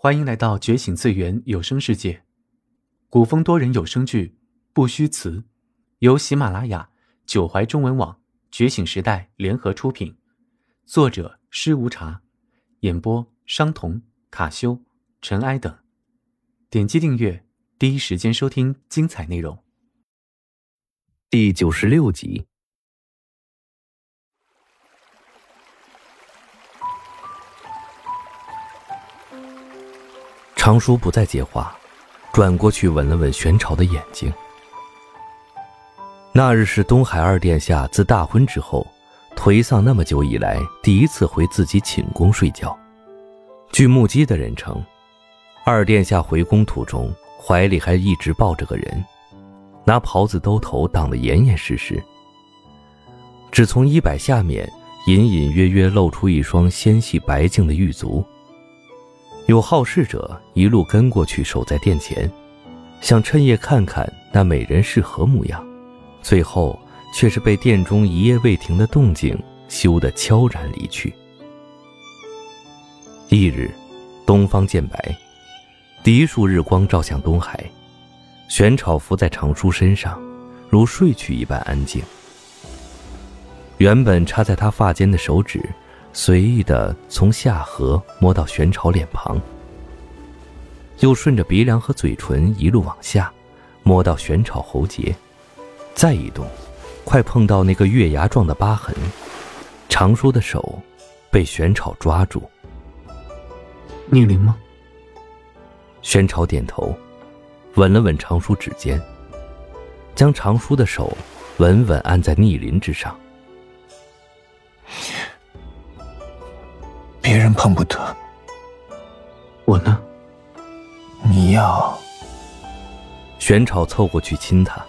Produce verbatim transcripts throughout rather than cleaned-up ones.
欢迎来到觉醒最原有声世界，古风多人有声剧《不虚词》，由喜马拉雅、九怀中文网、觉醒时代联合出品，作者施无茶，演播商童、卡修、尘埃等。点击订阅，第一时间收听精彩内容。 第九十六集。常叔不再接话，转过去吻了吻玄朝的眼睛。那日是东海二殿下自大婚之后颓丧那么久以来第一次回自己寝宫睡觉。据目击的人称，二殿下回宫途中怀里还一直抱着个人，拿袍子兜头挡得严严实实，只从衣摆下面隐隐约约露出一双纤细白净的玉足。有好事者一路跟过去，守在殿前，想趁夜看看那美人是何模样，最后却是被殿中一夜未停的动静羞得悄然离去。翌日，东方渐白，第一束日光照向东海，玄草伏在常叔身上，如睡去一般安静。原本插在他发间的手指随意地从下颌摸到玄朝脸庞，又顺着鼻梁和嘴唇一路往下摸到玄朝喉结，再移动，快碰到那个月牙状的疤痕。常叔的手被玄朝抓住。 逆鳞吗？ 玄朝点头，吻了吻常叔指尖，将常叔的手稳稳按在逆鳞之上。 别人碰不得， 我呢？ 你要…… 玄朝凑过去亲他，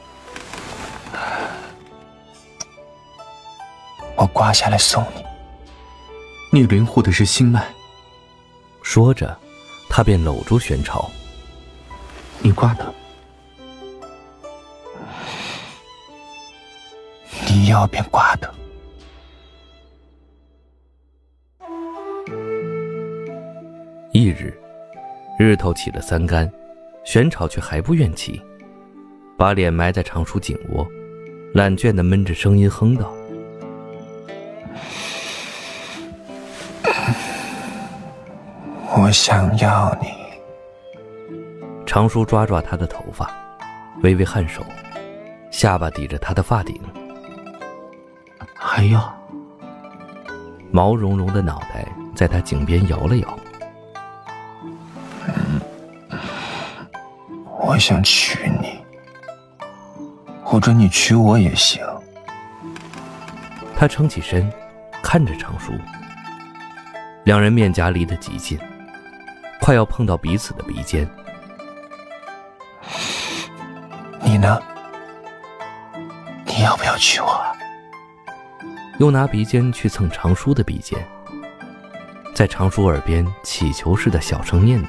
我刮下来送你。 逆鳞护的是心脉。 说着，他便搂住玄朝。 你刮的？ 你要便刮的。 翌日，日头起了三竿，玄朝却还不愿起，把脸埋在常叔颈窝，懒倦地闷着声音哼道： 我想要你。 常叔抓抓他的头发，微微颔首，下巴抵着他的发顶。 还要？ 毛茸茸的脑袋在他颈边摇了摇。 我想娶你，或者你娶我也行。 他撑起身，看着常叔，两人面颊离得极近，快要碰到彼此的鼻尖。 你呢？你要不要娶我？ 又拿鼻尖去蹭常叔的鼻尖，在常叔耳边乞求似的小声念叨：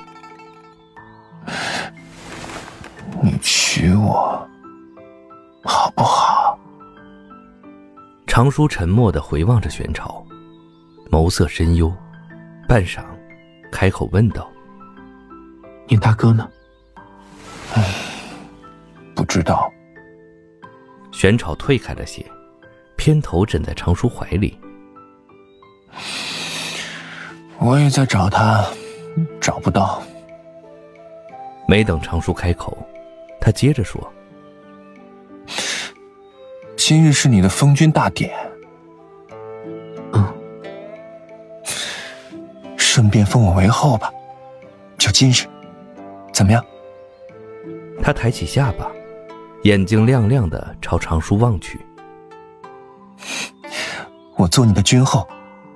你娶我好不好？ 常叔沉默地回望着玄朝，眸色深幽，半晌开口问道： 你大哥呢？ 嗯，不知道。 玄朝退开了些，偏头枕在常叔怀里。 我也在找他，找不到。 没等常叔开口，他接着说： 今日是你的封君大典， 嗯， 顺便封我为后吧，就今日，怎么样？ 他抬起下巴，眼睛亮亮的朝常叔望去。 我做你的君后，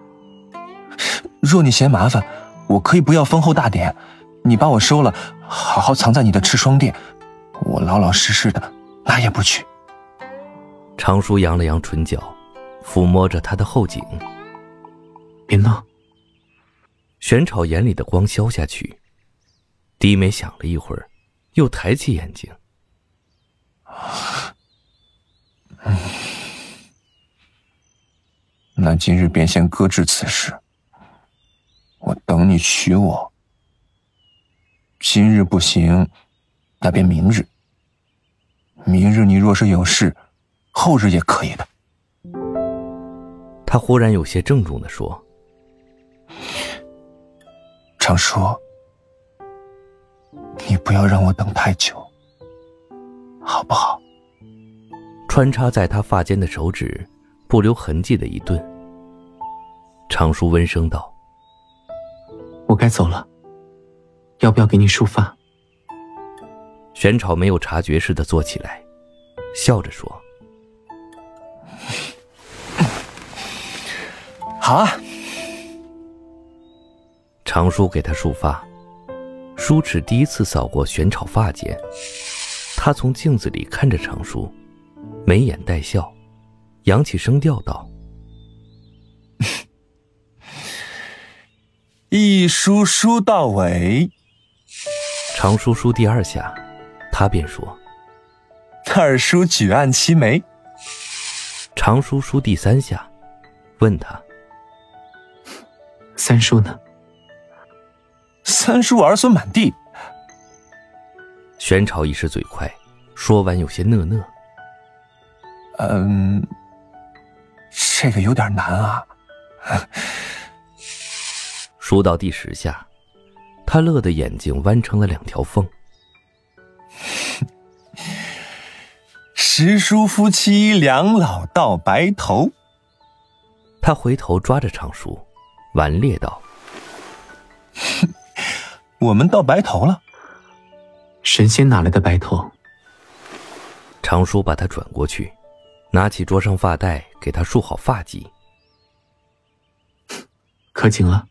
若你嫌麻烦，我可以不要封后大典，你把我收了，好好藏在你的赤霜殿，我老老实实的哪也不去。 常叔扬了扬唇角，抚摸着他的后颈。 您呢？ 玄朝眼里的光消下去，低眉想了一会儿，又抬起眼睛。 嗯，那今日便先搁置此事，我等你娶我， 今日不行，那便明日。明日你若是有事，后日也可以的。 他忽然有些郑重地说： 常叔，你不要让我等太久，好不好？ 穿插在他发间的手指不留痕迹的一顿。常叔温声道： 我该走了，要不要给你梳发？ 玄草没有察觉似的坐起来，笑着说： 好啊。 常叔给他梳发，梳齿第一次扫过玄草发间，他从镜子里看着常叔，眉眼带笑，扬起声调道： 一梳梳到尾。 常叔梳第二下，他便说： 二叔举案齐眉。 常叔梳第三下，问他： 三叔呢？ 三叔儿孙满地。 玄草一时嘴快，说完有些讷讷。 嗯，这个有点难啊。 梳到第十下，他乐得眼睛弯成了两条缝。 十叔夫妻两老到白头。 他回头抓着常叔，顽劣道： 我们到白头了。 神仙哪来的白头？ 常叔把他转过去，拿起桌上发带给他束好发髻。 可紧了？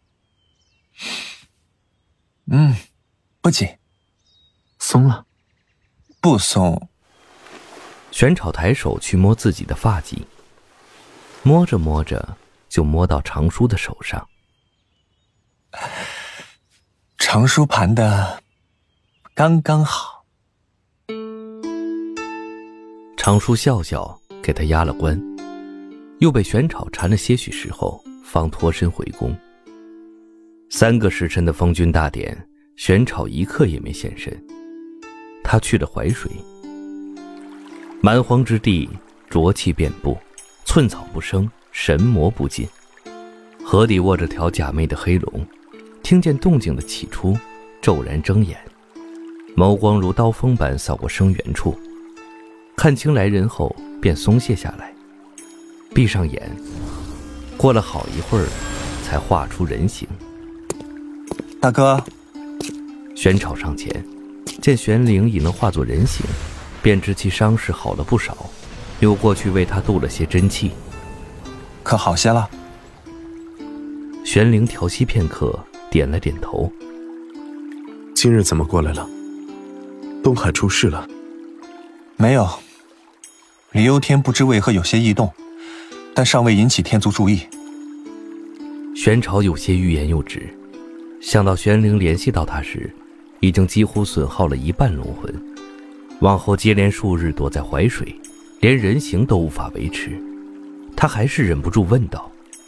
嗯，不紧。 松了？ 不松。 玄草抬手去摸自己的发髻，摸着摸着就摸到常叔的手上。 常叔盘的刚刚好。 常叔笑笑给他压了关，又被玄草缠了些许时候方脱身回宫。三个时辰的封君大典，玄草一刻也没现身。他去了淮水，蛮荒之地，浊气遍布，寸草不生，神魔不进。河底卧着条假寐的黑龙，听见动静的起初骤然睁眼，眸光如刀锋般扫过生源处，看清来人后便松懈下来，闭上眼，过了好一会儿才化出人形。 大哥。 玄草上前，见玄灵已能化作人形，便知其伤势好了不少，又过去为他渡了些真气。 可好些了？ 玄灵调息片刻，点了点头。 今日怎么过来了？东海出事了？ 没有，李忧天不知为何有些异动，但尚未引起天族注意。 玄草有些欲言又止，想到玄灵联系到他时，已经几乎损耗了一半龙魂，往后接连数日躲在淮水，连人形都无法维持，他还是忍不住问道：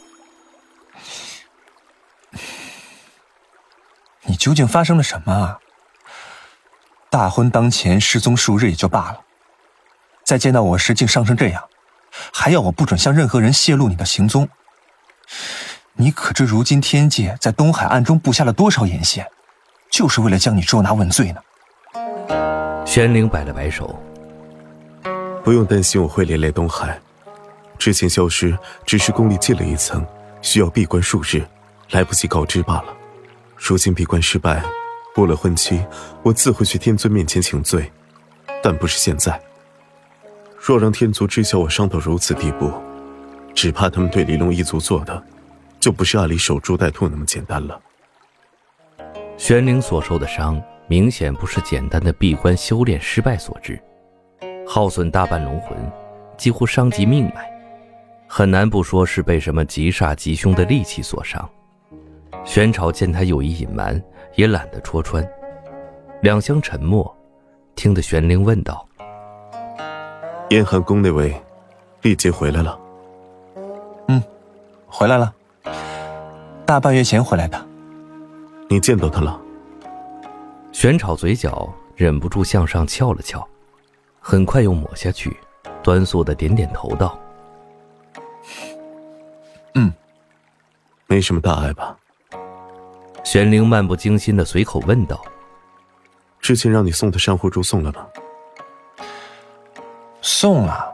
你究竟发生了什么啊？大婚当前失踪数日也就罢了，再见到我时竟伤成这样，还要我不准向任何人泄露你的行踪。你可知如今天界在东海暗中布下了多少眼线，就是为了将你捉拿问罪呢？ 玄灵摆了摆手： 不用担心我会连累东海，之前消失只是功力进了一层，需要闭关数日，来不及告知罢了。如今闭关失败，过了婚期，我自会去天尊面前请罪，但不是现在。若让天族知晓我伤到如此地步，只怕他们对黎龙一族做的就不是暗里守株待兔那么简单了。 玄灵所受的伤明显不是简单的闭关修炼失败所致，耗损大半龙魂，几乎伤及命脉，很难不说是被什么极煞极凶的利器所伤。玄草见他有意隐瞒，也懒得戳穿，两相沉默，听得玄灵问道： 燕寒宫那位历劫回来了？ 嗯，回来了，大半月前回来的。 你见到他了？ 玄草嘴角忍不住向上翘了翘，很快又抹下去，端肃地点点头道： 嗯， 没什么大碍吧？ 玄灵漫不经心地随口问道： 之前让你送的珊瑚珠送了吗？ 送了，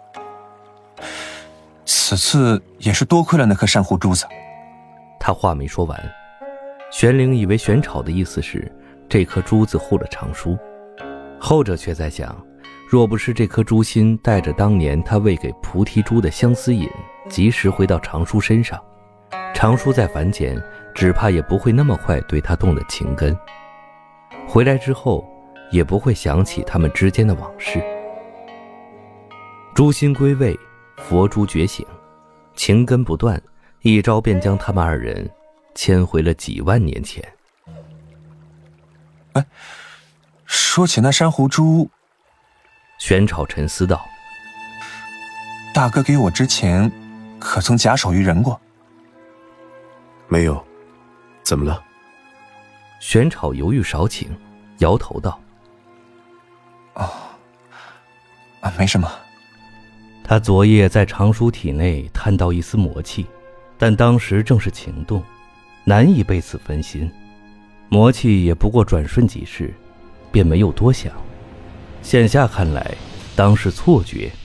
此次也是多亏了那颗珊瑚珠子。 他话没说完，玄灵以为玄草的意思是这颗珠子护了长舒，后者却在想，若不是这颗珠心带着当年他喂给菩提珠的相思饮及时回到长舒身上，长舒在凡间只怕也不会那么快对他动了情根，回来之后也不会想起他们之间的往事。珠心归位，佛珠觉醒，情根不断，一招便将他们二人牵回了几万年前。 哎，说起那珊瑚珠， 玄草沉思道： 大哥给我之前可曾假手于人过？ 没有。怎么了？ 玄草犹豫少顷，摇头道： 哦，啊，没什么。 他昨夜在长舒体内探到一丝魔气，但当时正是情动，难以被此分心，魔气也不过转瞬即逝，便没有多想。现下看来，当是错觉，